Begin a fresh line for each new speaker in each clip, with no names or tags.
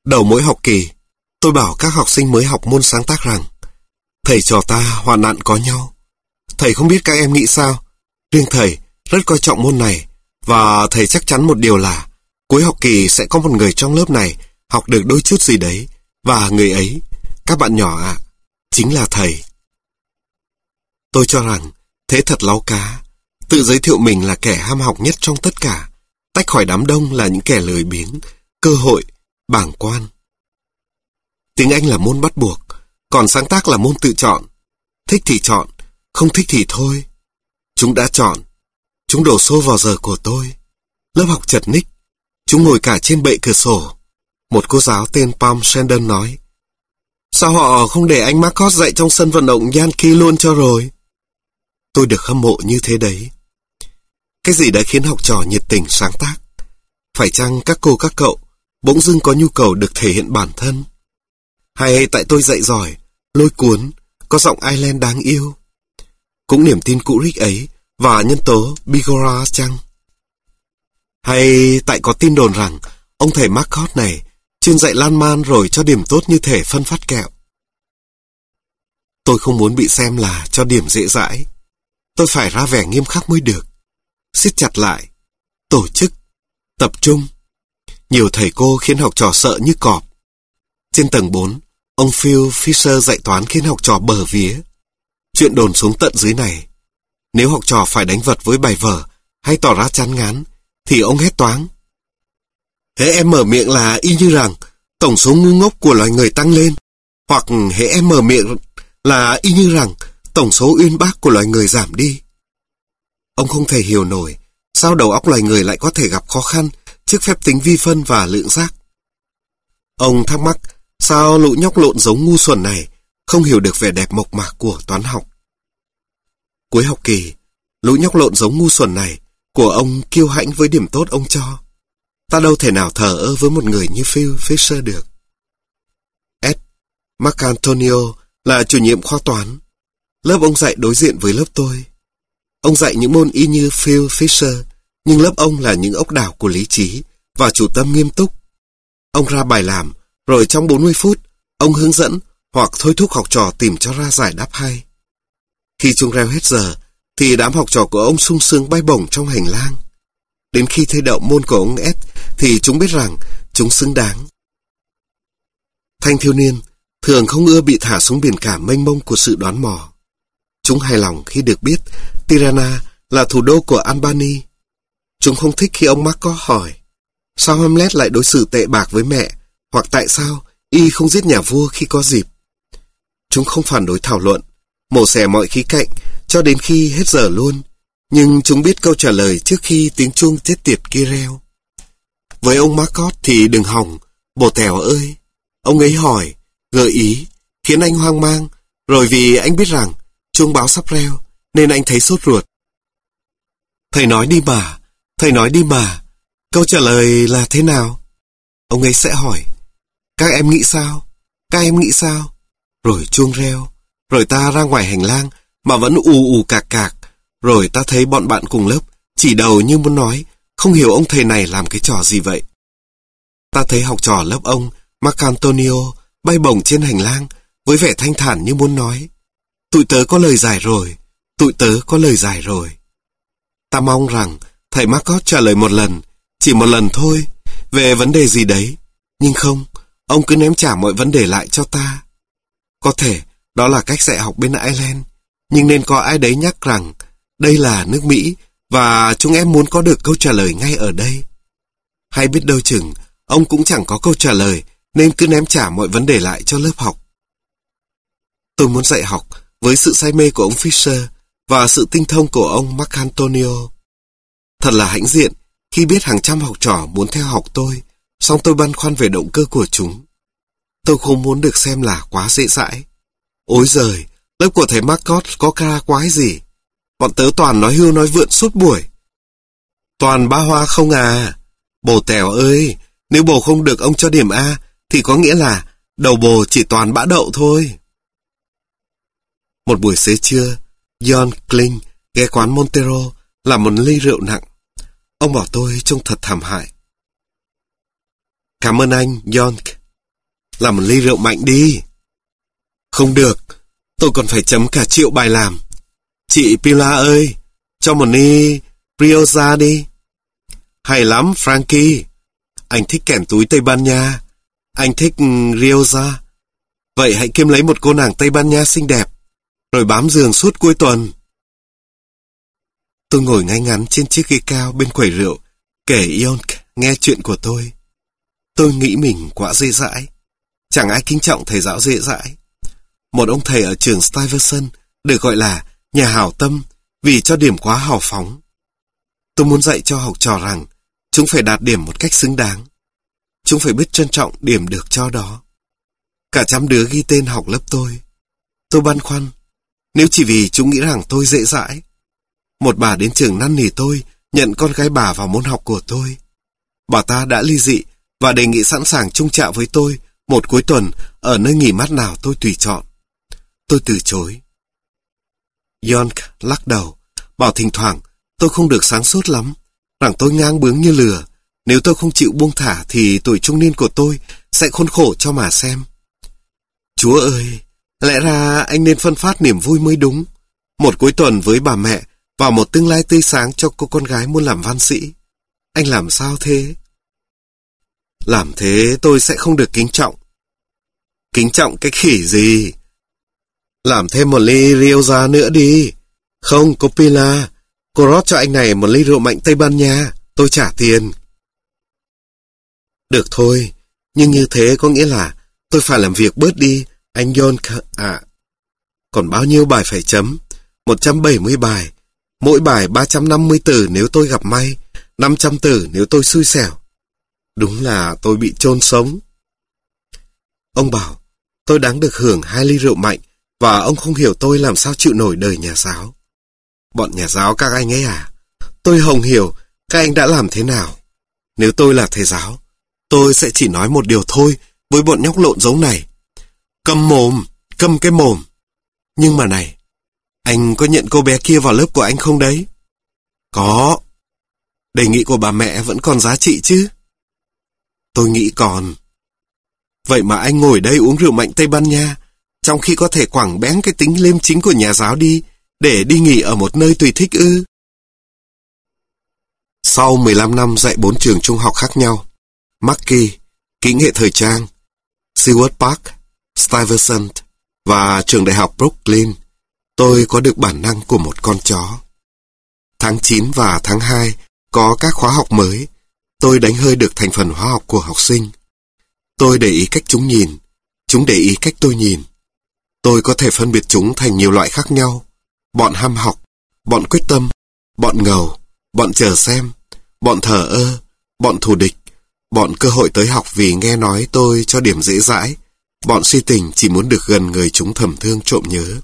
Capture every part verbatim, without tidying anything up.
Đầu mỗi học kỳ, tôi bảo các học sinh mới học môn sáng tác rằng thầy trò ta hoạn nạn có nhau. Thầy không biết các em nghĩ sao. Riêng thầy rất coi trọng môn này, và thầy chắc chắn một điều là cuối học kỳ sẽ có một người trong lớp này học được đôi chút gì đấy, và người ấy, các bạn nhỏ ạ, à, chính là thầy. Tôi cho rằng thế thật láu cá, tự giới thiệu mình là kẻ ham học nhất trong tất cả, tách khỏi đám đông là những kẻ lười biếng, cơ hội, bàng quan. Tiếng Anh là môn bắt buộc, còn sáng tác là môn tự chọn. Thích thì chọn, không thích thì thôi. Chúng đã chọn, chúng đổ xô vào giờ của tôi. Lớp học chật ních, chúng ngồi cả trên bệ cửa sổ. Một cô giáo tên Pam Sheldon nói, sao họ không để anh Marcos dạy trong sân vận động Yankee luôn cho rồi? Tôi được hâm mộ như thế đấy. Cái gì đã khiến học trò nhiệt tình sáng tác? Phải chăng các cô các cậu bỗng dưng có nhu cầu được thể hiện bản thân? Hay tại tôi dạy giỏi, lôi cuốn, có giọng Ireland đáng yêu? Cũng niềm tin cũ rích ấy và nhân tố Bigora chăng? Hay tại có tin đồn rằng ông thầy Marcos này chuyên dạy lan man rồi cho điểm tốt như thể phân phát kẹo? Tôi không muốn bị xem là cho điểm dễ dãi. Tôi phải ra vẻ nghiêm khắc mới được. Siết chặt lại, tổ chức, tập trung. Nhiều thầy cô khiến học trò sợ như cọp. Trên tầng bốn, ông Phil Fisher dạy toán khiến học trò bờ vía. Chuyện đồn xuống tận dưới này. Nếu học trò phải đánh vật với bài vở hay tỏ ra chán ngán, thì ông hét toáng. Hễ em mở miệng là y như rằng tổng số ngu ngốc của loài người tăng lên, hoặc hễ em mở miệng là y như rằng tổng số uyên bác của loài người giảm đi. Ông không thể hiểu nổi sao đầu óc loài người lại có thể gặp khó khăn trước phép tính vi phân và lượng giác. Ông thắc mắc sao lũ nhóc lộn giống ngu xuẩn này không hiểu được vẻ đẹp mộc mạc của toán học. Cuối học kỳ, lũ nhóc lộn giống ngu xuẩn này của ông kiêu hãnh với điểm tốt ông cho. Ta đâu thể nào thờ ơ với một người như Phil Fisher được. Ed Marcantonio là chủ nhiệm khoa toán. Lớp ông dạy đối diện với lớp tôi. Ông dạy những môn y như Phil Fisher, nhưng lớp ông là những ốc đảo của lý trí và chủ tâm nghiêm túc. Ông ra bài làm, rồi trong bốn mươi phút, ông hướng dẫn hoặc thôi thúc học trò tìm cho ra giải đáp hay. Khi chuông reo hết giờ, thì đám học trò của ông sung sướng bay bổng trong hành lang. Đến khi thi đậu môn của ông Ed, thì chúng biết rằng chúng xứng đáng. Thanh thiếu niên thường không ưa bị thả xuống biển cả mênh mông của sự đoán mò. Chúng hài lòng khi được biết Tirana là thủ đô của Albany. Chúng không thích khi ông Marcos hỏi sao Hamlet lại đối xử tệ bạc với mẹ, hoặc tại sao y không giết nhà vua khi có dịp. Chúng không phản đối thảo luận, mổ xẻ mọi khía cạnh cho đến khi hết giờ luôn, nhưng chúng biết câu trả lời trước khi tiếng chuông chết tiệt kia reo. Với ông Marcos thì đừng hòng, bồ tèo ơi. Ông ấy hỏi, gợi ý, khiến anh hoang mang, rồi vì anh biết rằng chuông báo sắp reo, nên anh thấy sốt ruột. Thầy nói đi mà, thầy nói đi mà, câu trả lời là thế nào? Ông ấy sẽ hỏi, các em nghĩ sao? Các em nghĩ sao? Rồi chuông reo, rồi ta ra ngoài hành lang mà vẫn ù ù cạc cạc, rồi ta thấy bọn bạn cùng lớp chỉ đầu như muốn nói, không hiểu ông thầy này làm cái trò gì vậy. Ta thấy học trò lớp ông Marcantonio bay bổng trên hành lang với vẻ thanh thản như muốn nói, tụi tớ có lời giải rồi, tụi tớ có lời giải rồi. Ta mong rằng thầy Marcos trả lời một lần, chỉ một lần thôi, về vấn đề gì đấy, nhưng không, ông cứ ném trả mọi vấn đề lại cho ta. Có thể đó là cách dạy học bên Ireland, nhưng nên có ai đấy nhắc rằng đây là nước Mỹ và chúng em muốn có được câu trả lời ngay ở đây. Hay biết đâu chừng ông cũng chẳng có câu trả lời nên cứ ném trả mọi vấn đề lại cho lớp học. Tôi muốn dạy học với sự say mê của ông Fisher và sự tinh thông của ông Marcantonio. Thật là hãnh diện khi biết hàng trăm học trò muốn theo học tôi, song tôi băn khoăn về động cơ của chúng. Tôi không muốn được xem là quá dễ dãi. Ôi giời, lớp của thầy Marcos có ca quái gì? Bọn tớ toàn nói hưu nói vượn suốt buổi. Toàn ba hoa không à? Bồ tèo ơi, nếu bồ không được ông cho điểm A, thì có nghĩa là đầu bồ chỉ toàn bã đậu thôi. Một buổi xế trưa, John Kling ghé quán Montero làm một ly rượu nặng. Ông bảo tôi trông thật thảm hại. Cảm ơn anh, John. Làm một ly rượu mạnh đi. Không được, tôi còn phải chấm cả triệu bài làm. Chị Pilar ơi, cho một ly Rioja đi. Hay lắm, Frankie. Anh thích kẻn túi Tây Ban Nha. Anh thích Rioja. Vậy hãy kiếm lấy một cô nàng Tây Ban Nha xinh đẹp, rồi bám giường suốt cuối tuần. Tôi ngồi ngay ngắn trên chiếc ghế cao bên quầy rượu, kể Yonk nghe chuyện của tôi. Tôi nghĩ mình quá dễ dãi. Chẳng ai kính trọng thầy giáo dễ dãi. Một ông thầy ở trường Stuyvesant được gọi là nhà hảo tâm vì cho điểm quá hào phóng. Tôi muốn dạy cho học trò rằng chúng phải đạt điểm một cách xứng đáng. Chúng phải biết trân trọng điểm được cho đó. Cả trăm đứa ghi tên học lớp tôi. Tôi băn khoăn, nếu chỉ vì chúng nghĩ rằng tôi dễ dãi. Một bà đến trường năn nỉ tôi nhận con gái bà vào môn học của tôi. Bà ta đã ly dị và đề nghị sẵn sàng chung trạo với tôi một cuối tuần ở nơi nghỉ mát nào tôi tùy chọn. Tôi từ chối. Yonk lắc đầu, bảo thỉnh thoảng tôi không được sáng suốt lắm, rằng tôi ngang bướng như lừa. Nếu tôi không chịu buông thả thì tuổi trung niên của tôi sẽ khốn khổ cho mà xem. Chúa ơi, lẽ ra anh nên phân phát niềm vui mới đúng. Một cuối tuần với bà mẹ và một tương lai tươi sáng cho cô con gái muốn làm văn sĩ. Anh làm sao thế? Làm thế tôi sẽ không được kính trọng. Kính trọng cái khỉ gì? Làm thêm một ly Rioja nữa đi. Không, cô Pilar, cô rót cho anh này một ly rượu mạnh Tây Ban Nha, tôi trả tiền. Được thôi, nhưng như thế có nghĩa là tôi phải làm việc bớt đi, anh Yonk ạ. Còn bao nhiêu bài phải chấm? một trăm bảy mươi bài. Mỗi bài ba trăm năm mươi từ nếu tôi gặp may, năm trăm từ nếu tôi xui xẻo. Đúng là tôi bị chôn sống. Ông bảo, tôi đáng được hưởng hai ly rượu mạnh, và ông không hiểu tôi làm sao chịu nổi đời nhà giáo. Bọn nhà giáo các anh ấy à? Tôi không hiểu các anh đã làm thế nào. Nếu tôi là thầy giáo, tôi sẽ chỉ nói một điều thôi với bọn nhóc lộn giống này. Câm mồm, câm cái mồm. Nhưng mà này, anh có nhận cô bé kia vào lớp của anh không đấy? Có. Đề nghị của bà mẹ vẫn còn giá trị chứ? Tôi nghĩ còn. Vậy mà anh ngồi đây uống rượu mạnh Tây Ban Nha, trong khi có thể quẳng bén cái tính liêm chính của nhà giáo đi, để đi nghỉ ở một nơi tùy thích ư? Sau mười lăm năm dạy bốn trường trung học khác nhau, Mackey, kỹ nghệ thời trang, Seward Park, Stuyvesant và trường đại học Brooklyn, tôi có được bản năng của một con chó. Tháng chín và tháng hai có các khóa học mới, tôi đánh hơi được thành phần hóa học của học sinh. Tôi để ý cách chúng nhìn, chúng để ý cách tôi nhìn. Tôi có thể phân biệt chúng thành nhiều loại khác nhau. Bọn ham học, bọn quyết tâm, bọn ngầu, bọn chờ xem, bọn thờ ơ, bọn thù địch, bọn cơ hội tới học vì nghe nói tôi cho điểm dễ dãi, bọn si tình chỉ muốn được gần người chúng thầm thương trộm nhớ.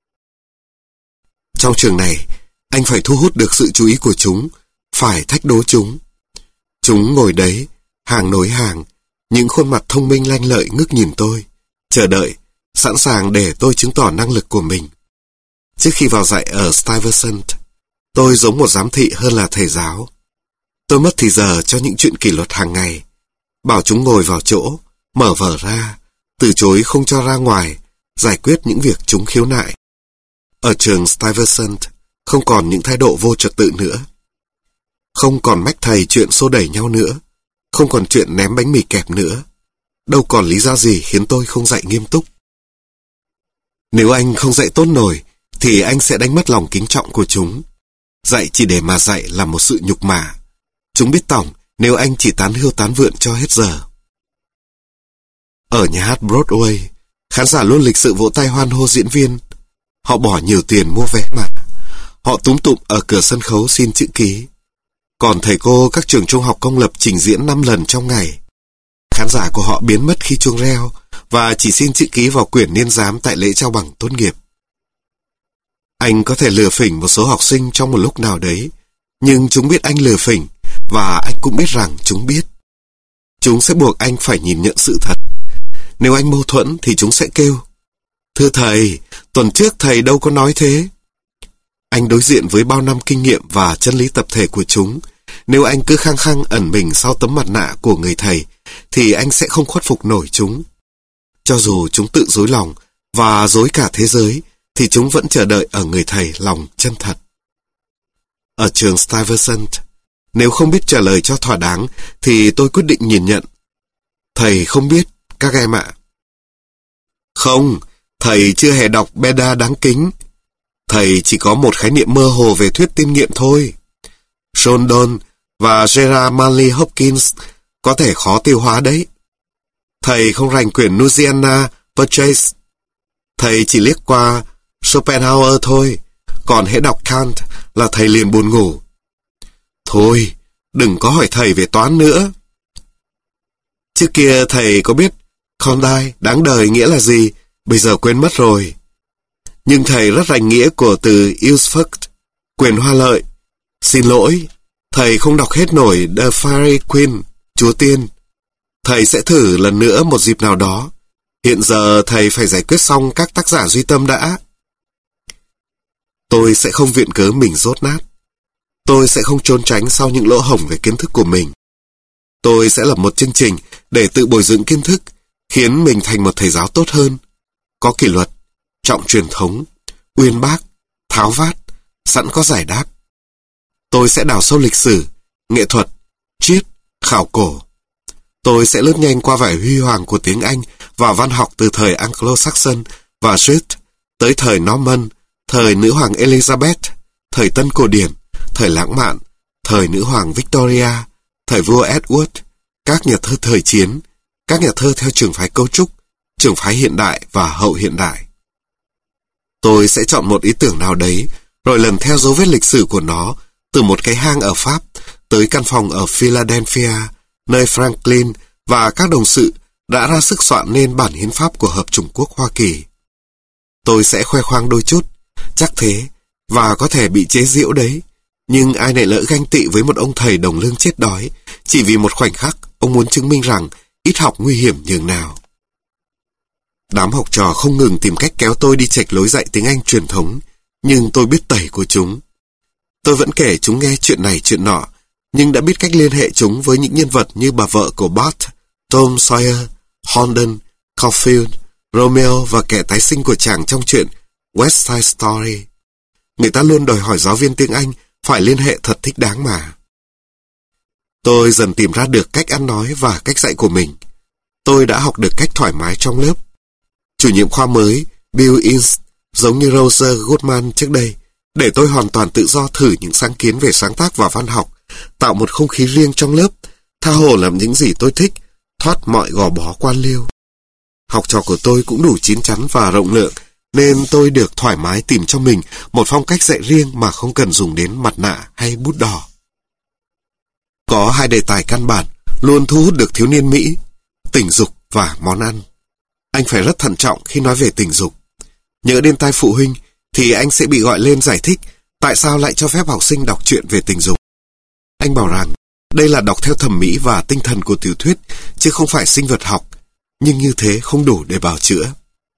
Trong trường này, anh phải thu hút được sự chú ý của chúng, phải thách đố chúng. Chúng ngồi đấy, hàng nối hàng, những khuôn mặt thông minh lanh lợi ngước nhìn tôi, chờ đợi, sẵn sàng để tôi chứng tỏ năng lực của mình. Trước khi vào dạy ở Stuyvesant, tôi giống một giám thị hơn là thầy giáo. Tôi mất thì giờ cho những chuyện kỷ luật hàng ngày, bảo chúng ngồi vào chỗ, mở vở ra, từ chối không cho ra ngoài, giải quyết những việc chúng khiếu nại. Ở trường Stuyvesant, không còn những thái độ vô trật tự nữa. Không còn mách thầy chuyện xô đẩy nhau nữa, không còn chuyện ném bánh mì kẹp nữa. Đâu còn lý do gì khiến tôi không dạy nghiêm túc. Nếu anh không dạy tốt nổi, thì anh sẽ đánh mất lòng kính trọng của chúng. Dạy chỉ để mà dạy là một sự nhục mạ. Chúng biết tỏng nếu anh chỉ tán hươu tán vượn cho hết giờ. Ở nhà hát Broadway, khán giả luôn lịch sự vỗ tay hoan hô diễn viên. Họ bỏ nhiều tiền mua vé mà. Họ túm tụm ở cửa sân khấu xin chữ ký. Còn thầy cô các trường trung học công lập trình diễn năm lần trong ngày. Khán giả của họ biến mất khi chuông reo và chỉ xin chữ ký vào quyển niên giám tại lễ trao bằng tốt nghiệp. Anh có thể lừa phỉnh một số học sinh trong một lúc nào đấy, nhưng chúng biết anh lừa phỉnh và anh cũng biết rằng chúng biết. Chúng sẽ buộc anh phải nhìn nhận sự thật. Nếu anh mâu thuẫn thì chúng sẽ kêu: "Thưa thầy, tuần trước thầy đâu có nói thế." Anh đối diện với bao năm kinh nghiệm và chân lý tập thể của chúng. Nếu anh cứ khăng khăng ẩn mình sau tấm mặt nạ của người thầy, thì anh sẽ không khuất phục nổi chúng. Cho dù chúng tự dối lòng và dối cả thế giới, thì chúng vẫn chờ đợi ở người thầy lòng chân thật. Ở trường Stuyvesant, nếu không biết trả lời cho thỏa đáng, thì tôi quyết định nhìn nhận. Thầy không biết, các em ạ. Không, thầy chưa hề đọc Beda đáng kính. Thầy chỉ có một khái niệm mơ hồ về thuyết tiên nghiệm thôi. John Donne và Gerard Manley Hopkins có thể khó tiêu hóa đấy. Thầy không rành quyển Louisiana Purchase. Thầy chỉ liếc qua Schopenhauer thôi, còn hễ đọc Kant là thầy liền buồn ngủ. Thôi, đừng có hỏi thầy về toán nữa. Trước kia thầy có biết Condai, đáng đời nghĩa là gì, bây giờ quên mất rồi. Nhưng thầy rất rành nghĩa của từ usufruct, quyền hoa lợi. Xin lỗi, thầy không đọc hết nổi The Fairy Queen, Chúa Tiên. Thầy sẽ thử lần nữa một dịp nào đó. Hiện giờ thầy phải giải quyết xong các tác giả duy tâm đã. Tôi sẽ không viện cớ mình dốt nát. Tôi sẽ không trốn tránh sau những lỗ hổng về kiến thức của mình. Tôi sẽ lập một chương trình để tự bồi dưỡng kiến thức, khiến mình thành một thầy giáo tốt hơn, có kỷ luật, trọng truyền thống, uyên bác, tháo vát, sẵn có giải đáp. Tôi sẽ đào sâu lịch sử, nghệ thuật, triết, khảo cổ. Tôi sẽ lướt nhanh qua vẻ huy hoàng của tiếng Anh và văn học từ thời Anglo-Saxon và Swiss tới thời Norman, thời nữ hoàng Elizabeth, thời tân cổ điển, thời lãng mạn, thời nữ hoàng Victoria, thời vua Edward, các nhà thơ thời chiến, các nhà thơ theo trường phái cấu trúc, trường phái hiện đại và hậu hiện đại. Tôi sẽ chọn một ý tưởng nào đấy, rồi lần theo dấu vết lịch sử của nó, từ một cái hang ở Pháp tới căn phòng ở Philadelphia, nơi Franklin và các đồng sự đã ra sức soạn nên bản hiến pháp của Hợp chủng quốc Hoa Kỳ. Tôi sẽ khoe khoang đôi chút, chắc thế, và có thể bị chế giễu đấy, nhưng ai lại lỡ ganh tị với một ông thầy đồng lương chết đói, chỉ vì một khoảnh khắc ông muốn chứng minh rằng ít học nguy hiểm nhường nào. Đám học trò không ngừng tìm cách kéo tôi đi chệch lối dạy tiếng Anh truyền thống, nhưng tôi biết tẩy của chúng. Tôi vẫn kể chúng nghe chuyện này chuyện nọ, nhưng đã biết cách liên hệ chúng với những nhân vật như bà vợ của Bart, Tom Sawyer, Holden, Caulfield, Romeo và kẻ tái sinh của chàng trong chuyện West Side Story. Người ta luôn đòi hỏi giáo viên tiếng Anh phải liên hệ thật thích đáng mà. Tôi dần tìm ra được cách ăn nói và cách dạy của mình. Tôi đã học được cách thoải mái trong lớp. Chủ nhiệm khoa mới, Bill Ince, giống như Roger Goodman trước đây, để tôi hoàn toàn tự do thử những sáng kiến về sáng tác và văn học, tạo một không khí riêng trong lớp, tha hồ làm những gì tôi thích, thoát mọi gò bó quan liêu. Học trò của tôi cũng đủ chín chắn và rộng lượng, nên tôi được thoải mái tìm cho mình một phong cách dạy riêng mà không cần dùng đến mặt nạ hay bút đỏ. Có hai đề tài căn bản luôn thu hút được thiếu niên Mỹ: tình dục và món ăn. Anh phải rất thận trọng khi nói về tình dục. Nhớ đến tai phụ huynh thì anh sẽ bị gọi lên giải thích tại sao lại cho phép học sinh đọc truyện về tình dục. Anh bảo rằng đây là đọc theo thẩm mỹ và tinh thần của tiểu thuyết, chứ không phải sinh vật học, nhưng như thế không đủ để bào chữa.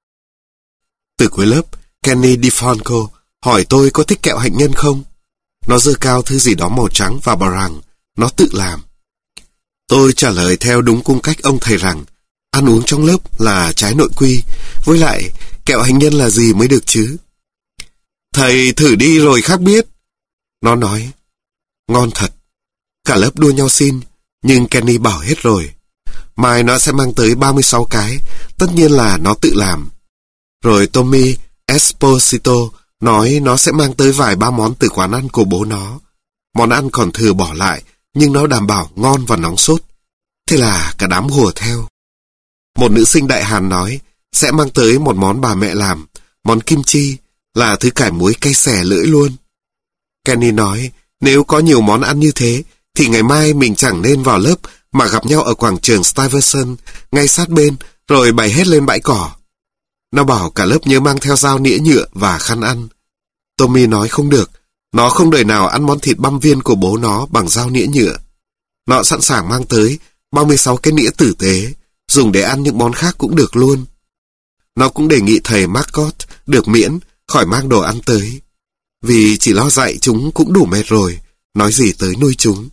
Từ cuối lớp, Kenny DeFranco hỏi tôi có thích kẹo hạnh nhân không. Nó giơ cao thứ gì đó màu trắng và bảo rằng nó tự làm. Tôi trả lời theo đúng cung cách ông thầy rằng ăn uống trong lớp là trái nội quy, với lại kẹo hạnh nhân là gì mới được chứ. Thầy thử đi rồi khác biết. Nó nói, ngon thật. Cả lớp đua nhau xin, nhưng Kenny bảo hết rồi. Mai nó sẽ mang tới ba mươi sáu cái, tất nhiên là nó tự làm. Rồi Tommy Esposito nói nó sẽ mang tới vài ba món từ quán ăn của bố nó. Món ăn còn thừa bỏ lại, nhưng nó đảm bảo ngon và nóng sốt. Thế là cả đám hùa theo. Một nữ sinh Đại Hàn nói sẽ mang tới một món bà mẹ làm, món kim chi, là thứ cải muối cay xè lưỡi luôn. Kenny nói nếu có nhiều món ăn như thế thì ngày mai mình chẳng nên vào lớp mà gặp nhau ở quảng trường Stuyvesant ngay sát bên, rồi bày hết lên bãi cỏ. Nó bảo cả lớp nhớ mang theo dao nĩa nhựa và khăn ăn. Tommy nói không được, nó không đời nào ăn món thịt băm viên của bố nó bằng dao nĩa nhựa. Nó sẵn sàng mang tới ba mươi sáu cái nĩa tử tế, dùng để ăn những món khác cũng được luôn. Nó cũng đề nghị thầy Margot được miễn khỏi mang đồ ăn tới, vì chỉ lo dạy chúng cũng đủ mệt rồi, nói gì tới nuôi chúng.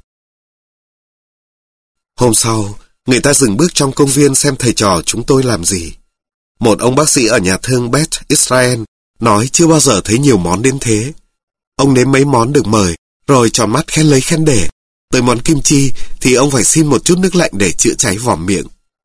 Hôm sau, người ta dừng bước trong công viên xem thầy trò chúng tôi làm gì. Một ông bác sĩ ở nhà thương Beth Israel nói chưa bao giờ thấy nhiều món đến thế. Ông nếm mấy món được mời, rồi tròn mắt khen lấy khen để. Tới món kim chi thì ông phải xin một chút nước lạnh để chữa cháy vòm miệng.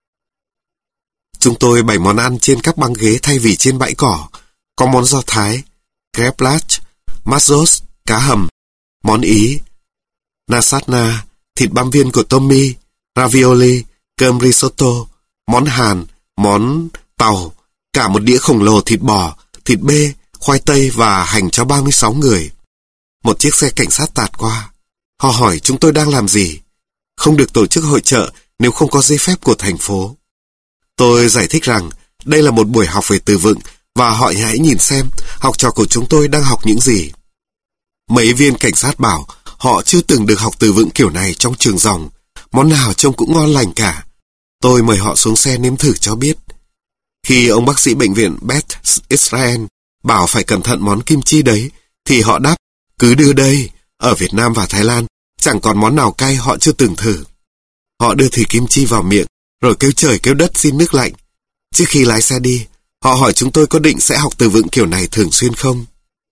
Chúng tôi bày món ăn trên các băng ghế thay vì trên bãi cỏ. Có món Do Thái, kreplach, matzos, cá hầm, món Ý, nasatna, thịt băm viên của Tommy, ravioli, cơm risotto, món Hàn, món Tàu, cả một đĩa khổng lồ thịt bò, thịt bê, khoai tây và hành cho ba mươi sáu người. Một chiếc xe cảnh sát tạt qua. Họ hỏi chúng tôi đang làm gì. Không được tổ chức hội chợ nếu không có giấy phép của thành phố. Tôi giải thích rằng đây là một buổi học về từ vựng và họ hãy nhìn xem học trò của chúng tôi đang học những gì. Mấy viên cảnh sát bảo họ chưa từng được học từ vựng kiểu này trong trường ròng. Món nào trông cũng ngon lành cả. Tôi mời họ xuống xe nếm thử cho biết. Khi ông bác sĩ bệnh viện Beth Israel bảo phải cẩn thận món kim chi đấy, thì họ đáp, cứ đưa đây. Ở Việt Nam và Thái Lan, chẳng còn món nào cay họ chưa từng thử. Họ đưa thịt kim chi vào miệng, rồi kêu trời kêu đất xin nước lạnh. Trước khi lái xe đi, họ hỏi chúng tôi có định sẽ học từ vựng kiểu này thường xuyên không.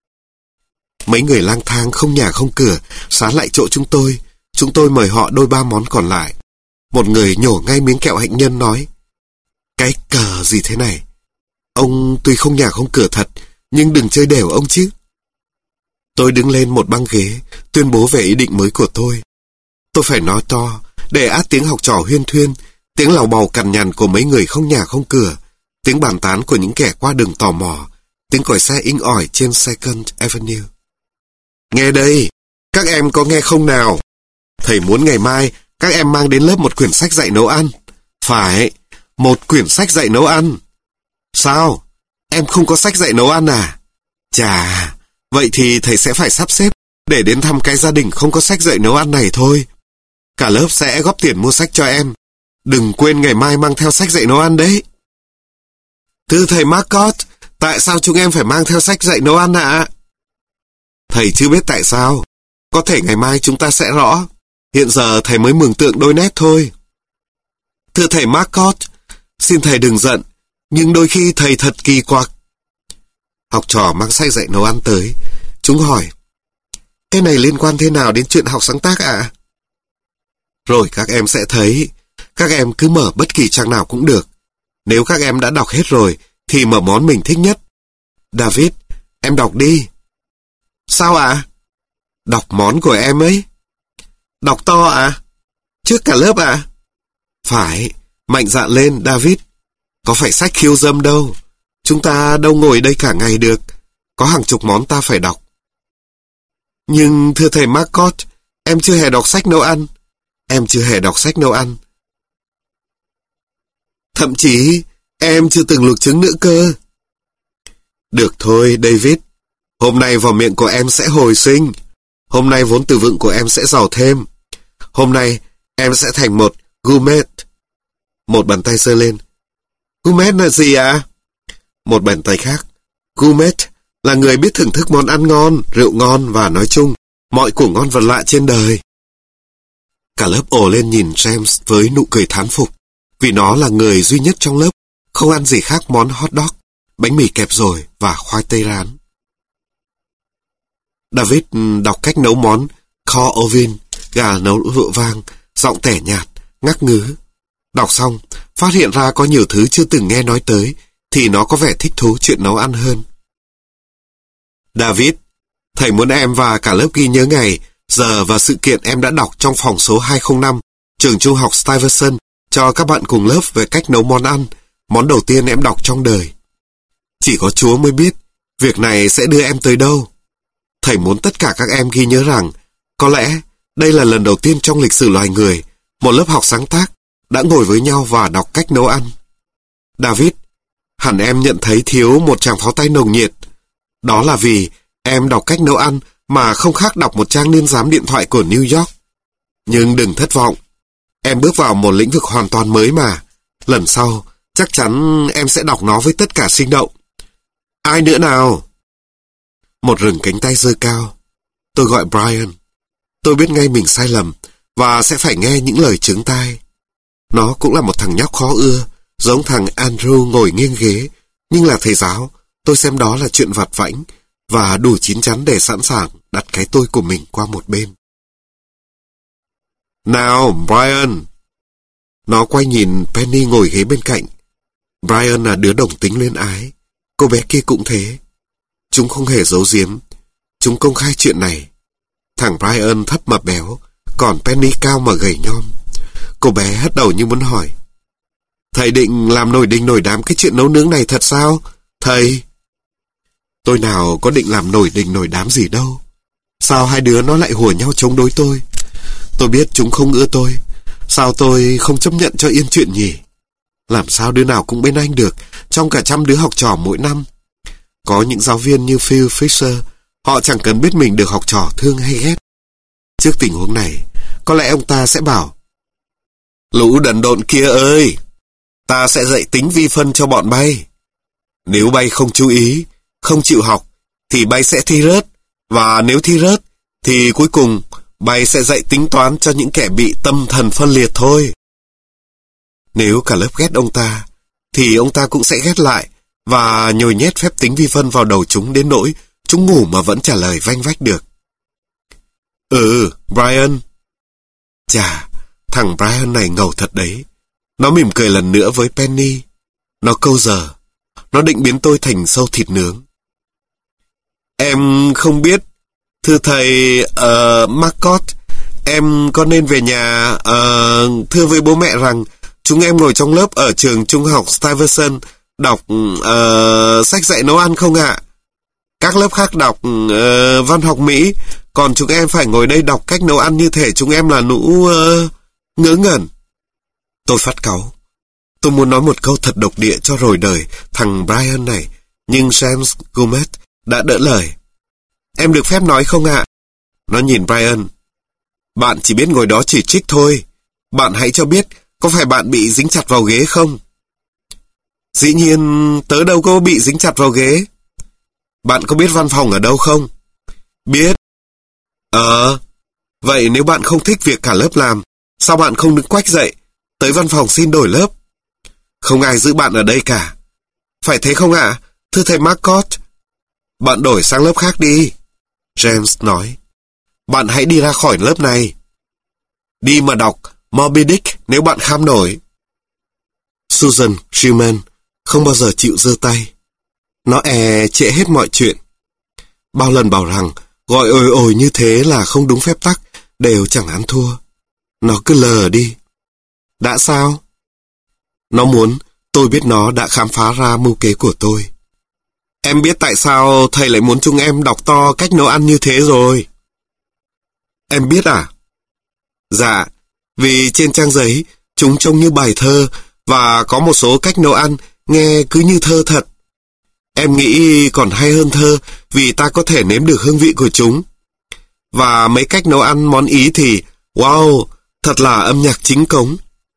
Mấy người lang thang không nhà không cửa, sán lại chỗ chúng tôi. Chúng tôi mời họ đôi ba món còn lại. Một người nhổ ngay miếng kẹo hạnh nhân nói, cái cờ gì thế này? Ông tuy không nhà không cửa thật, nhưng đừng chơi đều ông chứ. Tôi đứng lên một băng ghế, tuyên bố về ý định mới của tôi. Tôi phải nói to, để át tiếng học trò huyên thuyên, tiếng lào bào cằn nhằn của mấy người không nhà không cửa, tiếng bàn tán của những kẻ qua đường tò mò, tiếng còi xe inh ỏi trên Second Avenue. Nghe đây, các em có nghe không nào? Thầy muốn ngày mai các em mang đến lớp một quyển sách dạy nấu ăn. Phải, một quyển sách dạy nấu ăn. Sao? Em không có sách dạy nấu ăn à? Chà, vậy thì thầy sẽ phải sắp xếp để đến thăm cái gia đình không có sách dạy nấu ăn này thôi. Cả lớp sẽ góp tiền mua sách cho em. Đừng quên ngày mai mang theo sách dạy nấu ăn đấy. Thưa thầy Marcot, tại sao chúng em phải mang theo sách dạy nấu ăn ạ? Thầy chưa biết tại sao. Có thể ngày mai chúng ta sẽ rõ. Hiện giờ thầy mới mường tượng đôi nét thôi. Thưa thầy Marcot, xin thầy đừng giận, nhưng đôi khi thầy thật kỳ quặc. Học trò mang sách dạy nấu ăn tới. Chúng hỏi, cái này liên quan thế nào đến chuyện học sáng tác ạ? À? Rồi các em sẽ thấy, các em cứ mở bất kỳ trang nào cũng được. Nếu các em đã đọc hết rồi, thì mở món mình thích nhất. David, em đọc đi. Sao ạ? À? Đọc món của em ấy. Đọc to ạ? À? Trước cả lớp ạ? À? Phải, mạnh dạn lên David. Có phải sách khiêu dâm đâu. Chúng ta đâu ngồi đây cả ngày được. Có hàng chục món ta phải đọc. Nhưng thưa thầy Marcot, em chưa hề đọc sách nấu ăn. Em chưa hề đọc sách nấu ăn. Thậm chí, em chưa từng luộc trứng nữa cơ. Được thôi, David. Hôm nay vào miệng của em sẽ hồi sinh. Hôm nay vốn từ vựng của em sẽ giàu thêm. Hôm nay, em sẽ thành một gourmet. Một bàn tay giơ lên. Gourmet là gì ạ? À? Một bàn tay khác. Gourmet là người biết thưởng thức món ăn ngon, rượu ngon và nói chung, mọi củ ngon vật lạ trên đời. Cả lớp ồ lên nhìn James với nụ cười thán phục, vì nó là người duy nhất trong lớp không ăn gì khác món hot dog, bánh mì kẹp dồi và khoai tây rán. David đọc cách nấu món kho ovin, gà nấu rượu vang, giọng tẻ nhạt, ngắc ngứ. Đọc xong, phát hiện ra có nhiều thứ chưa từng nghe nói tới, thì nó có vẻ thích thú chuyện nấu ăn hơn. David, thầy muốn em và cả lớp ghi nhớ ngày, giờ và sự kiện em đã đọc trong phòng số hai không năm, trường trung học Stuyvesant, cho các bạn cùng lớp về cách nấu món ăn, món đầu tiên em đọc trong đời. Chỉ có Chúa mới biết, việc này sẽ đưa em tới đâu. Thầy muốn tất cả các em ghi nhớ rằng, có lẽ đây là lần đầu tiên trong lịch sử loài người, một lớp học sáng tác đã ngồi với nhau và đọc cách nấu ăn. David, hẳn em nhận thấy thiếu một tràng pháo tay nồng nhiệt. Đó là vì em đọc cách nấu ăn mà không khác đọc một trang niên giám điện thoại của New York. Nhưng đừng thất vọng. Em bước vào một lĩnh vực hoàn toàn mới mà. Lần sau, chắc chắn em sẽ đọc nó với tất cả sinh động. Ai nữa nào? Một rừng cánh tay giơ cao. Tôi gọi Brian. Tôi biết ngay mình sai lầm và sẽ phải nghe những lời chướng tai. Nó cũng là một thằng nhóc khó ưa, giống thằng Andrew ngồi nghiêng ghế, nhưng là thầy giáo, tôi xem đó là chuyện vặt vãnh và đủ chín chắn để sẵn sàng đặt cái tôi của mình qua một bên. Nào, Brian! Nó quay nhìn Penny ngồi ghế bên cạnh. Brian là đứa đồng tính luyến ái. Cô bé kia cũng thế. Chúng không hề giấu giếm. Chúng công khai chuyện này. Thằng Brian thấp mà béo, còn Penny cao mà gầy nhom. Cô bé hất đầu như muốn hỏi. Thầy định làm nổi đình nổi đám cái chuyện nấu nướng này thật sao, thầy? Tôi nào có định làm nổi đình nổi đám gì đâu. Sao hai đứa nó lại hùa nhau chống đối tôi? Tôi biết chúng không ưa tôi. Sao tôi không chấp nhận cho yên chuyện nhỉ? Làm sao đứa nào cũng bên anh được trong cả trăm đứa học trò mỗi năm? Có những giáo viên như Phil Fisher, họ chẳng cần biết mình được học trò thương hay ghét. Trước tình huống này, có lẽ ông ta sẽ bảo: Lũ đần độn kia ơi, ta sẽ dạy tính vi phân cho bọn bay. Nếu bay không chú ý, không chịu học, thì bay sẽ thi rớt. Và nếu thi rớt, thì cuối cùng bay sẽ dạy tính toán cho những kẻ bị tâm thần phân liệt thôi. Nếu cả lớp ghét ông ta, thì ông ta cũng sẽ ghét lại và nhồi nhét phép tính vi phân vào đầu chúng đến nỗi chúng ngủ mà vẫn trả lời vanh vách được. Ừ, Brian. Chà, thằng Brian này ngầu thật đấy. Nó mỉm cười lần nữa với Penny. Nó câu giờ. Nó định biến tôi thành sâu thịt nướng. Em không biết. Thưa thầy uh, Marcot, em có nên về nhà uh, thưa với bố mẹ rằng chúng em ngồi trong lớp ở trường trung học Stuyvesant đọc uh, sách dạy nấu ăn không ạ? Các lớp khác đọc uh, văn học Mỹ, còn chúng em phải ngồi đây đọc cách nấu ăn như thể chúng em là lũ uh, ngớ ngẩn. Tôi phát cáu. Tôi muốn nói một câu thật độc địa cho rồi đời thằng Brian này, nhưng James Gomez đã đỡ lời. Em được phép nói không ạ? Nó nhìn Brian. Bạn chỉ biết ngồi đó chỉ trích thôi. Bạn hãy cho biết, có phải bạn bị dính chặt vào ghế không? Dĩ nhiên, tớ đâu có bị dính chặt vào ghế. Bạn có biết văn phòng ở đâu không? Biết. Ờ, vậy nếu bạn không thích việc cả lớp làm, sao bạn không đứng quách dậy, tới văn phòng xin đổi lớp? Không ai giữ bạn ở đây cả. Phải thế không ạ, thưa thầy Marcot? Bạn đổi sang lớp khác đi. James nói. Bạn hãy đi ra khỏi lớp này. Đi mà đọc Moby Dick nếu bạn kham nổi. Susan Schumann không bao giờ chịu giơ tay. Nó e trễ hết mọi chuyện. Bao lần bảo rằng gọi ồi ồi như thế là không đúng phép tắc đều chẳng ăn thua. Nó cứ lờ đi. Đã sao? Nó muốn tôi biết nó đã khám phá ra mưu kế của tôi. Em biết tại sao thầy lại muốn chúng em đọc to cách nấu ăn như thế rồi. Em biết à? Dạ, vì trên trang giấy chúng trông như bài thơ và có một số cách nấu ăn nghe cứ như thơ thật. Em nghĩ còn hay hơn thơ vì ta có thể nếm được hương vị của chúng. Và mấy cách nấu ăn món Ý thì, wow, thật là âm nhạc chính cống.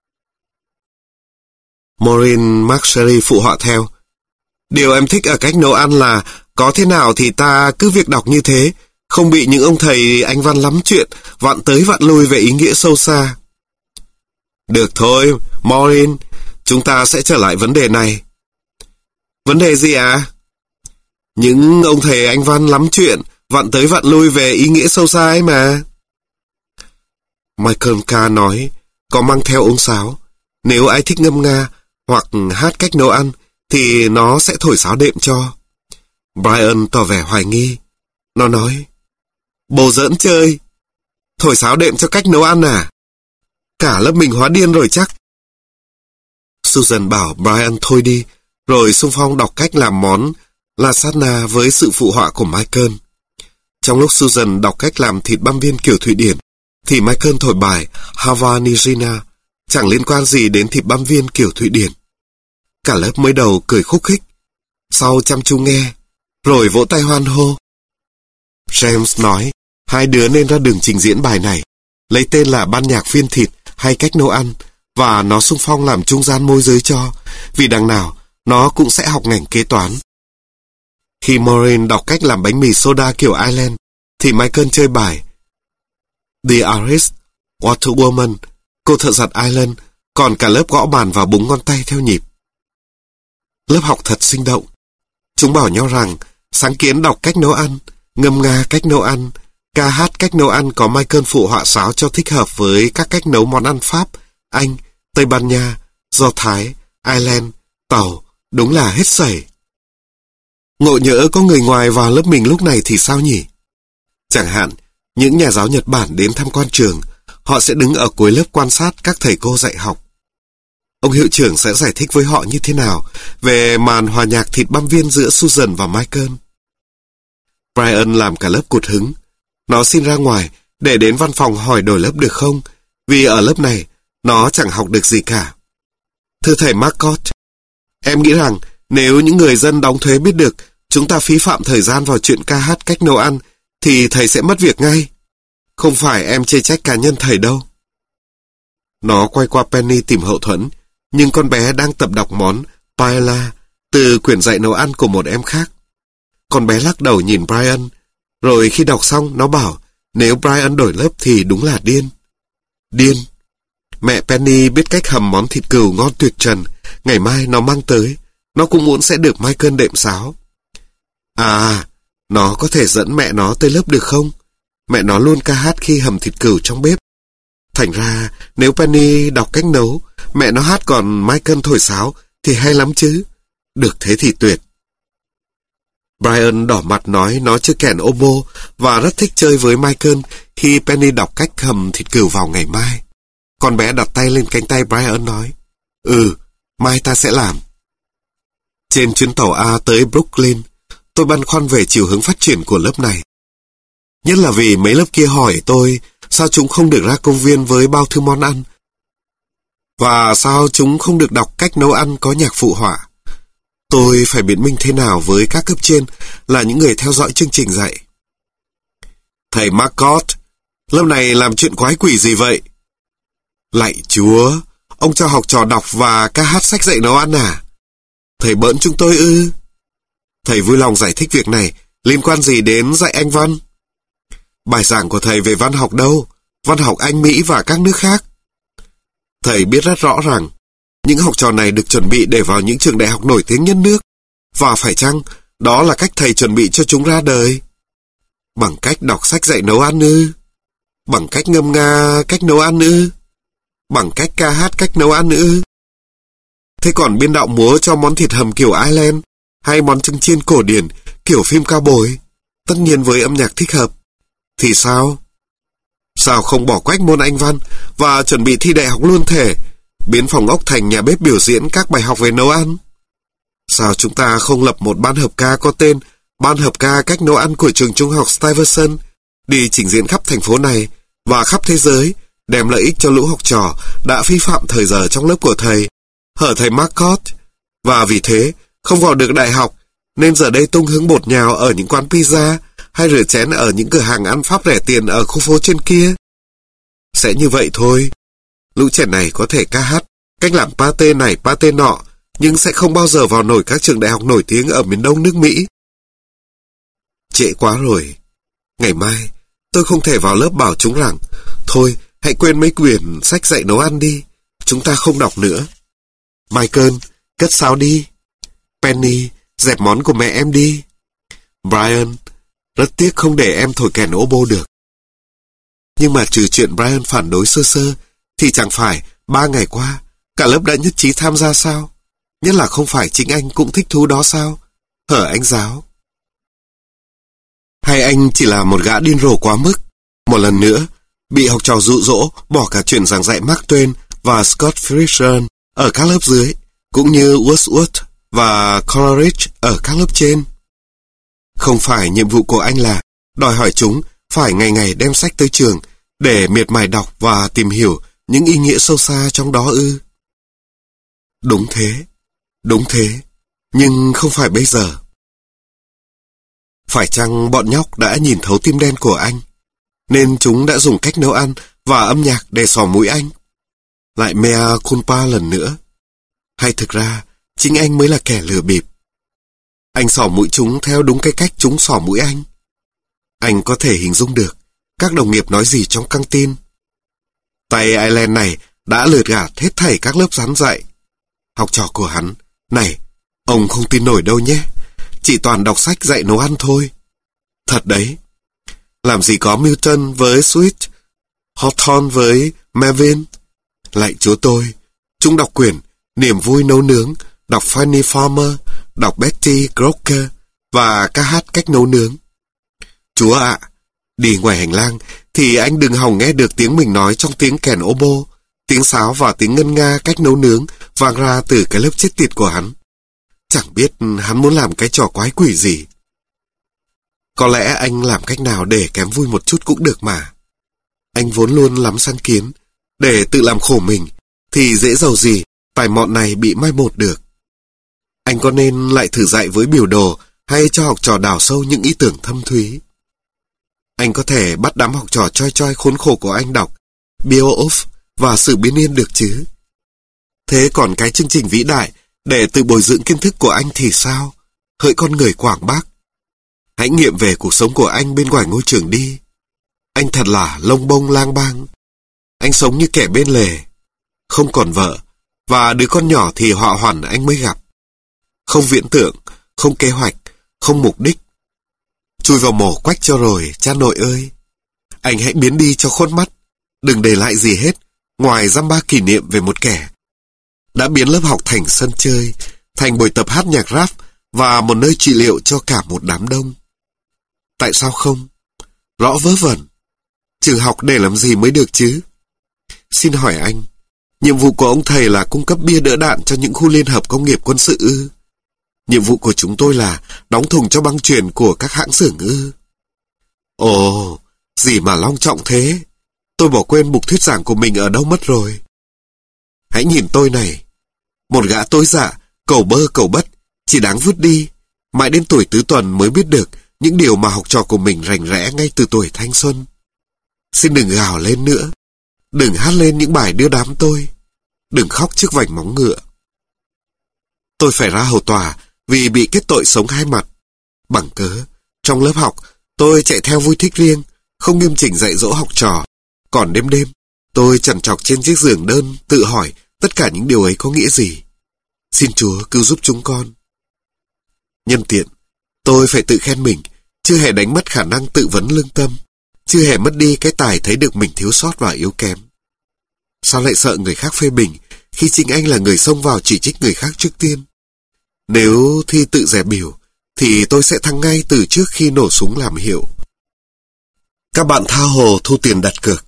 Maureen McSherry phụ họa theo. Điều em thích ở cách nấu ăn là có thế nào thì ta cứ việc đọc như thế, không bị những ông thầy anh văn lắm chuyện, vặn tới vặn lui về ý nghĩa sâu xa. Được thôi, Maureen, chúng ta sẽ trở lại vấn đề này. Vấn đề gì à? Những ông thầy anh văn lắm chuyện, vặn tới vặn lui về ý nghĩa sâu xa ấy mà. Michael K. nói, có mang theo ống sáo. Nếu ai thích ngâm nga hoặc hát cách nấu ăn, thì nó sẽ thổi sáo đệm cho. Brian tỏ vẻ hoài nghi. Nó nói, bồ giỡn chơi. Thổi sáo đệm cho cách nấu ăn à? Cả lớp mình hóa điên rồi chắc. Susan bảo Brian thôi đi, rồi xung phong đọc cách làm món lasagna với sự phụ họa của Michael. Trong lúc Susan đọc cách làm thịt băm viên kiểu Thụy Điển, thì Michael thổi bài Havanizina, chẳng liên quan gì đến thịt băm viên kiểu Thụy Điển. Cả lớp mới đầu cười khúc khích, sau chăm chú nghe, rồi vỗ tay hoan hô. James nói, hai đứa nên ra đường trình diễn bài này, lấy tên là ban nhạc phiên thịt hay cách nấu ăn, và nó xung phong làm trung gian môi giới cho, vì đằng nào nó cũng sẽ học ngành kế toán. Khi Maureen đọc cách làm bánh mì soda kiểu Ireland, thì Michael chơi bài The Irish Waterwoman, cô thợ giặt Ireland, còn cả lớp gõ bàn và búng ngón tay theo nhịp. Lớp học thật sinh động. Chúng bảo nhau rằng sáng kiến đọc cách nấu ăn, ngâm nga cách nấu ăn, ca hát cách nấu ăn có Michael phụ họa sáo cho thích hợp với các cách nấu món ăn Pháp, Anh, Tây Ban Nha, Do Thái, Ireland, Tàu, đúng là hết sảy. Ngộ nhỡ có người ngoài vào lớp mình lúc này thì sao nhỉ? Chẳng hạn, những nhà giáo Nhật Bản đến tham quan trường, họ sẽ đứng ở cuối lớp quan sát các thầy cô dạy học. Ông hiệu trưởng sẽ giải thích với họ như thế nào về màn hòa nhạc thịt băm viên giữa Susan và Michael. Brian làm cả lớp cụt hứng. Nó xin ra ngoài để đến văn phòng hỏi đổi lớp được không, vì ở lớp này nó chẳng học được gì cả. Thưa thầy Marcot, em nghĩ rằng nếu những người dân đóng thuế biết được chúng ta phí phạm thời gian vào chuyện ca hát cách nấu ăn, thì thầy sẽ mất việc ngay. Không phải em chê trách cá nhân thầy đâu. Nó quay qua Penny tìm hậu thuẫn, nhưng con bé đang tập đọc món paella từ quyển dạy nấu ăn của một em khác. Con bé lắc đầu nhìn Brian, rồi khi đọc xong nó bảo nếu Brian đổi lớp thì đúng là điên. Điên. Mẹ Penny biết cách hầm món thịt cừu ngon tuyệt trần, ngày mai nó mang tới. Nó cũng muốn sẽ được Michael đệm sáo. À, nó có thể dẫn mẹ nó tới lớp được không? Mẹ nó luôn ca hát khi hầm thịt cừu trong bếp. Thành ra, nếu Penny đọc cách nấu, mẹ nó hát còn Michael thổi sáo thì hay lắm chứ. Được thế thì tuyệt. Brian đỏ mặt nói nó chưa kèn obo và rất thích chơi với Michael khi Penny đọc cách hầm thịt cừu vào ngày mai. Con bé đặt tay lên cánh tay Brian nói, Ừ, mai ta sẽ làm. Trên chuyến tàu A tới Brooklyn, tôi băn khoăn về chiều hướng phát triển của lớp này. Nhất là vì mấy lớp kia hỏi tôi sao chúng không được ra công viên với bao thứ món ăn, và sao chúng không được đọc cách nấu ăn có nhạc phụ họa. Tôi phải biện minh thế nào với các cấp trên là những người theo dõi chương trình dạy. Thầy Marcot, lớp này làm chuyện quái quỷ gì vậy? Lạy Chúa, ông cho học trò đọc và ca hát sách dạy nấu ăn à? Thầy bỡn chúng tôi ư? Thầy vui lòng giải thích việc này liên quan gì đến dạy Anh văn? Bài giảng của thầy về văn học đâu? Văn học Anh, Mỹ và các nước khác. Thầy biết rất rõ rằng những học trò này được chuẩn bị để vào những trường đại học nổi tiếng nhất nước, và phải chăng đó là cách thầy chuẩn bị cho chúng ra đời? Bằng cách đọc sách dạy nấu ăn ư? Bằng cách ngâm nga cách nấu ăn ư? Bằng cách ca hát cách nấu ăn ư? Thế còn biên đạo múa cho món thịt hầm kiểu Ireland hay món trứng chiên cổ điển kiểu phim cao bồi, tất nhiên với âm nhạc thích hợp, thì sao? Sao không bỏ quách môn Anh văn và chuẩn bị thi đại học luôn thể, biến phòng ốc thành nhà bếp biểu diễn các bài học về nấu ăn? Sao chúng ta không lập một ban hợp ca có tên Ban hợp ca cách nấu ăn của trường trung học Stuyvesant, đi trình diễn khắp thành phố này và khắp thế giới, đem lợi ích cho lũ học trò đã vi phạm thời giờ trong lớp của thầy, hở thầy Marcot, và vì thế không vào được đại học, nên giờ đây tung hứng bột nhào ở những quán pizza hay rửa chén ở những cửa hàng ăn Pháp rẻ tiền ở khu phố trên kia? Sẽ như vậy thôi. Lũ trẻ này có thể ca hát cách làm pate này pate nọ, nhưng sẽ không bao giờ vào nổi các trường đại học nổi tiếng ở miền đông nước Mỹ. Trễ quá rồi. Ngày mai, tôi không thể vào lớp bảo chúng rằng thôi, hãy quên mấy quyển sách dạy nấu ăn đi, chúng ta không đọc nữa. Michael, cất sáo đi. Penny, dẹp món của mẹ em đi. Brian, rất tiếc không để em thổi kèn obo được. Nhưng mà trừ chuyện Brian phản đối sơ sơ, thì chẳng phải ba ngày qua cả lớp đã nhất trí tham gia sao? Nhất là không phải chính anh cũng thích thú đó sao? Hở anh giáo. Hay anh chỉ là một gã điên rồ quá mức, một lần nữa bị học trò dụ dỗ bỏ cả chuyện giảng dạy Mark Twain và Scott Fitzgerald ở các lớp dưới, cũng như Wordsworth và Coleridge ở các lớp trên? Không phải nhiệm vụ của anh là đòi hỏi chúng phải ngày ngày đem sách tới trường để miệt mài đọc và tìm hiểu những ý nghĩa sâu xa trong đó ư? Đúng thế, đúng thế, nhưng không phải bây giờ. Phải chăng bọn nhóc đã nhìn thấu tim đen của anh, nên chúng đã dùng cách nấu ăn và âm nhạc để xỏ mũi anh? Lại mea culpa lần nữa. Hay thực ra, chính anh mới là kẻ lừa bịp? Anh xỏ mũi chúng theo đúng cái cách chúng xỏ mũi anh. Anh có thể hình dung được các đồng nghiệp nói gì trong căng tin. Tay Ireland này đã lừa gạt hết thảy các lớp rán dạy. Học trò của hắn, này, Ông không tin nổi đâu nhé. Chỉ toàn đọc sách dạy nấu ăn thôi. Thật đấy. Làm gì có Milton với Swift, Hawthorne với Melville. Lạy Chúa tôi, chúng đọc quyển Niềm vui nấu nướng, đọc Fanny Farmer, đọc Betty Crocker và ca hát cách nấu nướng. Chúa ạ, đi ngoài hành lang thì anh đừng hòng nghe được tiếng mình nói trong tiếng kèn oboe, tiếng sáo và tiếng ngân nga cách nấu nướng vang ra từ cái lớp chết tiệt của hắn. Chẳng biết hắn muốn làm cái trò quái quỷ gì. Có lẽ anh làm cách nào để kém vui một chút cũng được mà. Anh vốn luôn lắm sáng kiến, để tự làm khổ mình, thì dễ giàu gì tài mọn này bị mai một được. Anh có nên lại thử dạy với biểu đồ hay cho học trò đào sâu những ý tưởng thâm thúy? Anh có thể bắt đám học trò choi choi khốn khổ của anh đọc Beowulf và Sử Biên Niên được chứ? Thế còn cái chương trình vĩ đại để tự bồi dưỡng kiến thức của anh thì sao? Hỡi con người Quảng Bắc, hãy nghiệm về cuộc sống của anh bên ngoài ngôi trường đi. Anh thật là lông bông lang bang. Anh sống như kẻ bên lề, không còn vợ, và đứa con nhỏ thì họa hoằn anh mới gặp. Không viễn tưởng, không kế hoạch, không mục đích. Chui vào mổ quách cho rồi, cha nội ơi. Anh hãy biến đi cho khôn mắt, đừng để lại gì hết, ngoài dăm ba kỷ niệm về một kẻ đã biến lớp học thành sân chơi, thành buổi tập hát nhạc rap và một nơi trị liệu cho cả một đám đông. Tại sao không? Rõ vớ vẩn. Trường học để làm gì mới được chứ? Xin hỏi anh, nhiệm vụ của ông thầy là cung cấp bia đỡ đạn cho những khu liên hợp công nghiệp quân sự ư? Nhiệm vụ của chúng tôi là đóng thùng cho băng chuyền của các hãng xưởng ư? Ồ, gì mà long trọng thế? Tôi bỏ quên mục thuyết giảng của mình ở đâu mất rồi. Hãy nhìn tôi này, một gã tối dạ, cầu bơ cầu bất, chỉ đáng vứt đi, mãi đến tuổi tứ tuần mới biết được những điều mà học trò của mình rành rẽ ngay từ tuổi thanh xuân. Xin đừng gào lên nữa, đừng hát lên những bài đưa đám tôi, đừng khóc trước vành móng ngựa. Tôi phải ra hầu tòa vì bị kết tội sống hai mặt. Bằng cớ, trong lớp học, tôi chạy theo vui thích riêng, không nghiêm chỉnh dạy dỗ học trò. Còn đêm đêm, tôi trằn trọc trên chiếc giường đơn, tự hỏi tất cả những điều ấy có nghĩa gì. Xin Chúa cứu giúp chúng con. Nhân tiện, tôi phải tự khen mình, chưa hề đánh mất khả năng tự vấn lương tâm, chưa hề mất đi cái tài thấy được mình thiếu sót và yếu kém. Sao lại sợ người khác phê bình khi chính anh là người xông vào chỉ trích người khác trước tiên? Nếu thi tự rẻ biểu, thì tôi sẽ thắng ngay từ trước khi nổ súng làm hiệu. Các bạn tha hồ thu tiền đặt cược.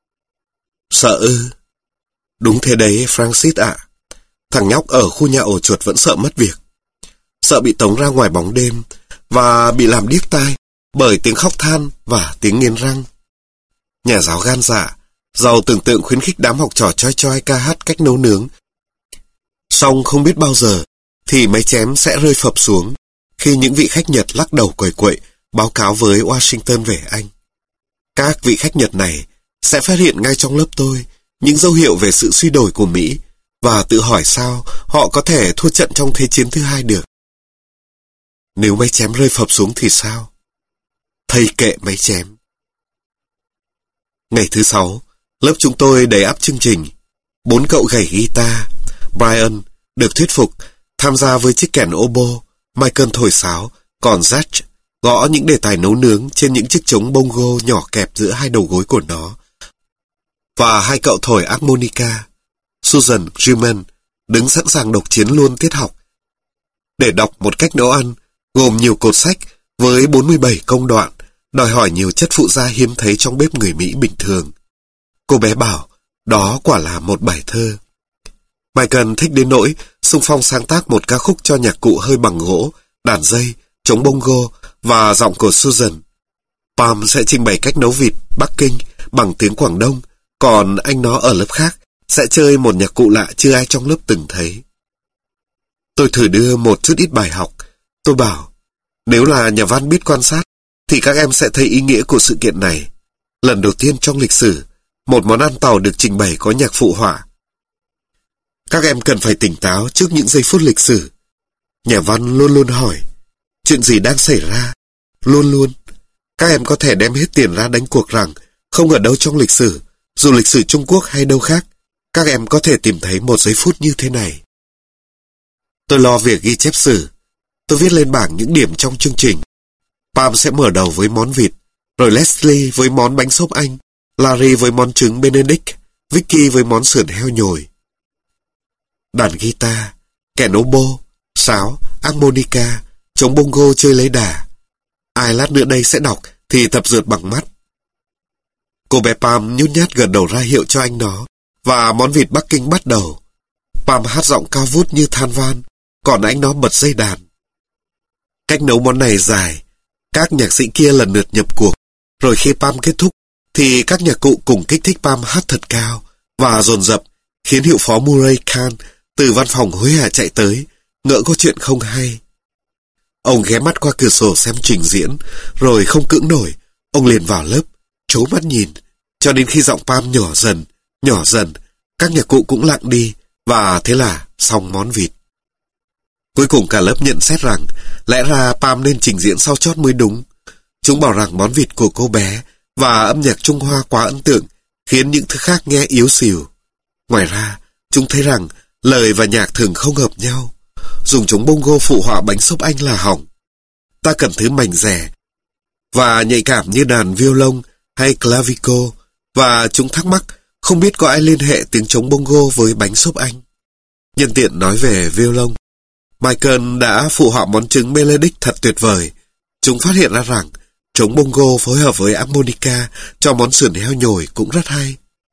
Sợ ư? Đúng thế đấy, Francis ạ. Thằng nhóc ở khu nhà ổ chuột vẫn sợ mất việc. Sợ bị tống ra ngoài bóng đêm và bị làm điếc tai bởi tiếng khóc than và tiếng nghiến răng. Nhà giáo gan dạ, giàu tưởng tượng khuyến khích đám học trò choi choi ca hát cách nấu nướng. Song không biết bao giờ thì máy chém sẽ rơi phập xuống khi những vị khách Nhật lắc đầu quẩy quậy báo cáo với Washington về anh. Các vị khách Nhật này sẽ phát hiện ngay trong lớp tôi những dấu hiệu về sự suy đồi của Mỹ và tự hỏi sao họ có thể thua trận trong Thế chiến thứ hai được. Nếu máy chém rơi phập xuống thì sao? Thầy kệ máy chém. Ngày thứ sáu, lớp chúng tôi đầy ắp chương trình. Bốn cậu gảy guitar, Brian được thuyết phục tham gia với chiếc kèn oboe, Michael thổi sáo, còn Jack gõ những đề tài nấu nướng trên những chiếc trống bongo nhỏ kẹp giữa hai đầu gối của nó. Và hai cậu thổi harmonica. Susan Gilman đứng sẵn sàng độc chiến luôn tiết học để đọc một cách nấu ăn gồm nhiều cột sách với bốn mươi bảy công đoạn, đòi hỏi nhiều chất phụ gia hiếm thấy trong bếp người Mỹ bình thường. Cô bé bảo đó quả là một bài thơ. Michael thích đến nỗi xung phong sáng tác một ca khúc cho nhạc cụ hơi bằng gỗ, đàn dây, trống bongo và giọng của Susan. Palm sẽ trình bày cách nấu vịt Bắc Kinh bằng tiếng Quảng Đông, còn anh nó ở lớp khác sẽ chơi một nhạc cụ lạ chưa ai trong lớp từng thấy. Tôi thử đưa một chút ít bài học. Tôi bảo, nếu là nhà văn biết quan sát, thì các em sẽ thấy ý nghĩa của sự kiện này. Lần đầu tiên trong lịch sử, một món ăn tàu được trình bày có nhạc phụ họa. Các em cần phải tỉnh táo trước những giây phút lịch sử. Nhà văn luôn luôn hỏi, chuyện gì đang xảy ra? Luôn luôn. Các em có thể đem hết tiền ra đánh cuộc rằng, không ở đâu trong lịch sử, dù lịch sử Trung Quốc hay đâu khác, các em có thể tìm thấy một giây phút như thế này. Tôi lo việc ghi chép sử. Tôi viết lên bảng những điểm trong chương trình. Pam sẽ mở đầu với món vịt, rồi Leslie với món bánh xốp Anh, Larry với món trứng Benedict, Vicky với món sườn heo nhồi. Đàn guitar, kèn oboe, sáo, harmonica, trống bongo chơi lấy đà. Ai lát nữa đây sẽ đọc thì tập dượt bằng mắt. Cô bé Pam nhút nhát gật đầu ra hiệu cho anh nó, và món vịt Bắc Kinh bắt đầu. Pam hát giọng cao vút như than van, còn anh nó bật dây đàn. Cách nấu món này dài, các nhạc sĩ kia lần lượt nhập cuộc, rồi khi Pam kết thúc, thì các nhạc cụ cùng kích thích Pam hát thật cao và dồn dập, khiến hiệu phó Murray Khan từ văn phòng hối hả chạy tới, ngỡ có chuyện không hay. Ông ghé mắt qua cửa sổ xem trình diễn, rồi không cưỡng nổi, ông liền vào lớp, trố mắt nhìn, cho đến khi giọng Pam nhỏ dần, nhỏ dần, các nhạc cụ cũng lặng đi, và thế là xong món vịt. Cuối cùng cả lớp nhận xét rằng, lẽ ra Pam nên trình diễn sau chót mới đúng. Chúng bảo rằng món vịt của cô bé và âm nhạc Trung Hoa quá ấn tượng, khiến những thứ khác nghe yếu xìu. Ngoài ra, chúng thấy rằng lời và nhạc thường không hợp nhau. Dùng trống bongo phụ họa bánh xốp Anh là hỏng. Ta cần thứ mảnh dẻ và nhạy cảm như đàn violon hay clavico, và chúng thắc mắc không biết có ai liên hệ tiếng trống bongo với bánh xốp Anh. Nhân tiện nói về violon, Michael đã phụ họa món trứng Benedict thật tuyệt vời. Chúng phát hiện ra rằng trống bongo phối hợp với harmonica cho món sườn heo nhồi cũng rất hay.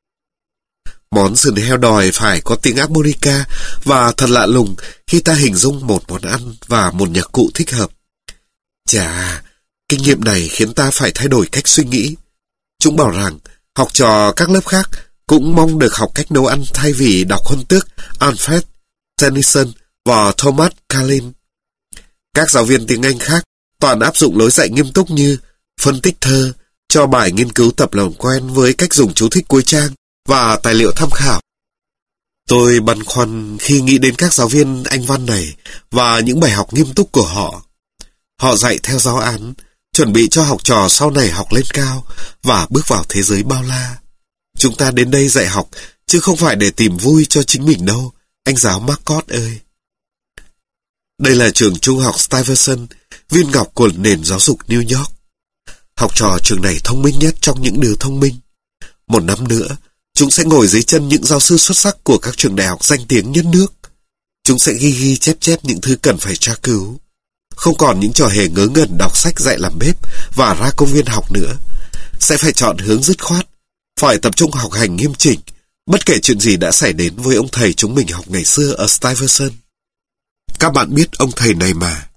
Món sườn heo đòi phải có tiếng harmonica, và thật lạ lùng khi ta hình dung một món ăn và một nhạc cụ thích hợp. Chà, kinh nghiệm này khiến ta phải thay đổi cách suy nghĩ. Chúng bảo rằng học trò các lớp khác cũng mong được học cách nấu ăn thay vì đọc huân tước Alfred Tennyson và Thomas Carlyle. Các giáo viên tiếng Anh khác toàn áp dụng lối dạy nghiêm túc như phân tích thơ, cho bài nghiên cứu tập làm quen với cách dùng chú thích cuối trang và tài liệu tham khảo. Tôi băn khoăn khi nghĩ đến các giáo viên Anh văn này và những bài học nghiêm túc của họ. Họ dạy theo giáo án, chuẩn bị cho học trò sau này học lên cao và bước vào thế giới bao la. Chúng ta đến đây dạy học, chứ không phải để tìm vui cho chính mình đâu, anh giáo Marcot ơi. Đây là trường trung học Stuyvesant, viên ngọc của nền giáo dục New York. Học trò trường này thông minh nhất trong những đứa thông minh. Một năm nữa, chúng sẽ ngồi dưới chân những giáo sư xuất sắc của các trường đại học danh tiếng nhất nước. Chúng sẽ ghi ghi chép chép những thứ cần phải tra cứu. Không còn những trò hề ngớ ngẩn đọc sách dạy làm bếp và ra công viên học nữa. Sẽ phải chọn hướng dứt khoát, phải tập trung học hành nghiêm chỉnh, bất kể chuyện gì đã xảy đến với ông thầy chúng mình học ngày xưa ở Stuyvesant. Các bạn biết ông thầy này mà.